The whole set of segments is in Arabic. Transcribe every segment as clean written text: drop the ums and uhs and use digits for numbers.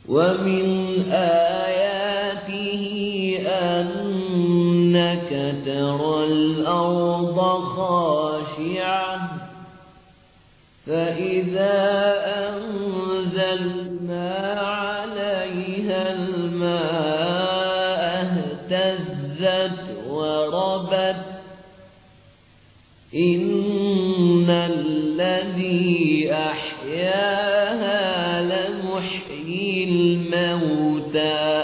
ومن آياته أنك ترى الأرض خاشعة فإذا أنزلنا عليها الماء اهتزت وربت إن الذي أحياها لمحيي الموتى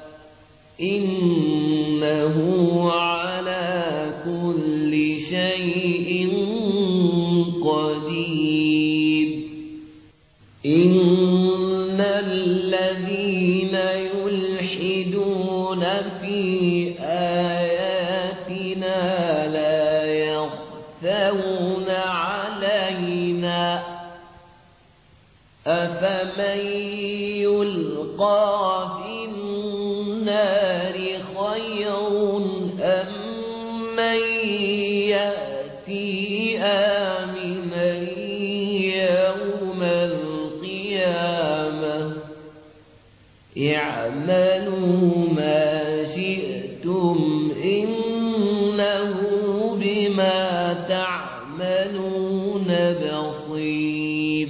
إنه على كل شيء قدير إن الذين يلحدون في آياتنا لا يخفون علينا أفمن يلقى في النار خير أم من يأتي آمنا يوم القيامة اعملوا ما شئتم إنه بما تعملون بصير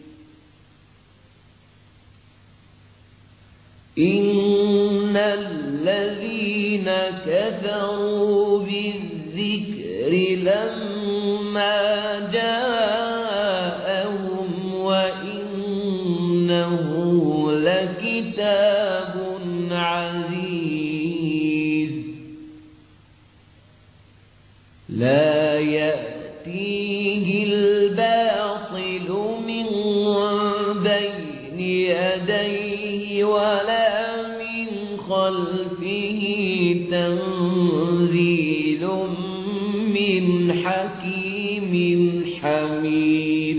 إن الذين كفروا بالذكر لما جاءهم وإنه لكتاب عزيز لا يأتيه الباطل من بين يديه ولا من خلفه تنزيل من حكيم حميد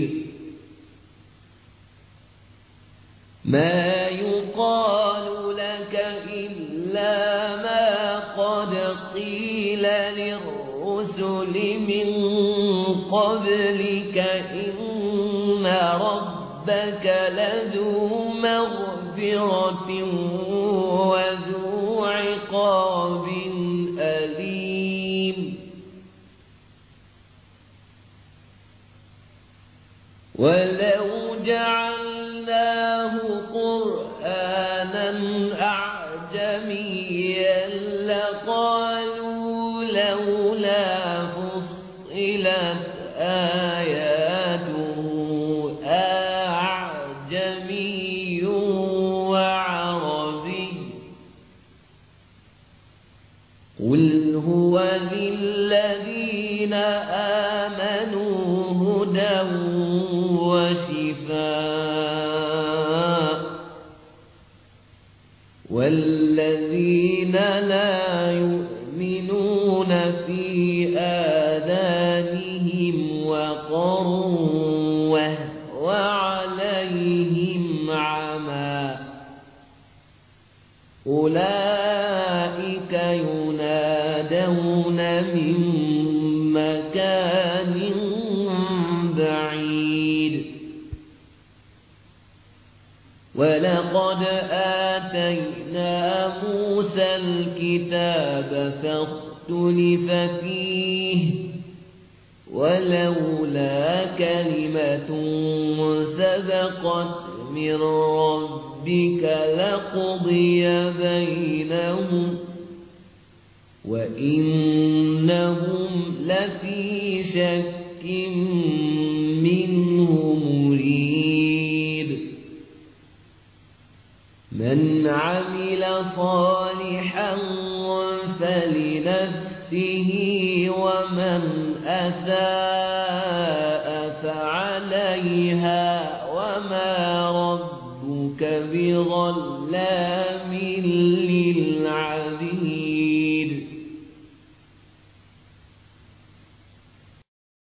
ما يقال لك إلا ما قد قيل للرسل من قبلك إن ربك لذو مغفرة وذو عقاب أليم ولو جعلناه قرآنا أعجميا لقالوا لولا فصلت آياته أعجمي وعربي قل هو للذين آمنوا هدى وشفاء والذين لا يؤمنون في آذانهم وقر وهو عليهم عمى أولئك ينادون من مكان بعيد ولقد آتينا موسى الكتاب فاختلف فيه ولولا كلمة سبقت من ربك لقضي بينهم وإنهم لفي شك منه مريب من عمل صالحا فلنفسه ومن أساء فعليها وما ربك بظلام للعبيد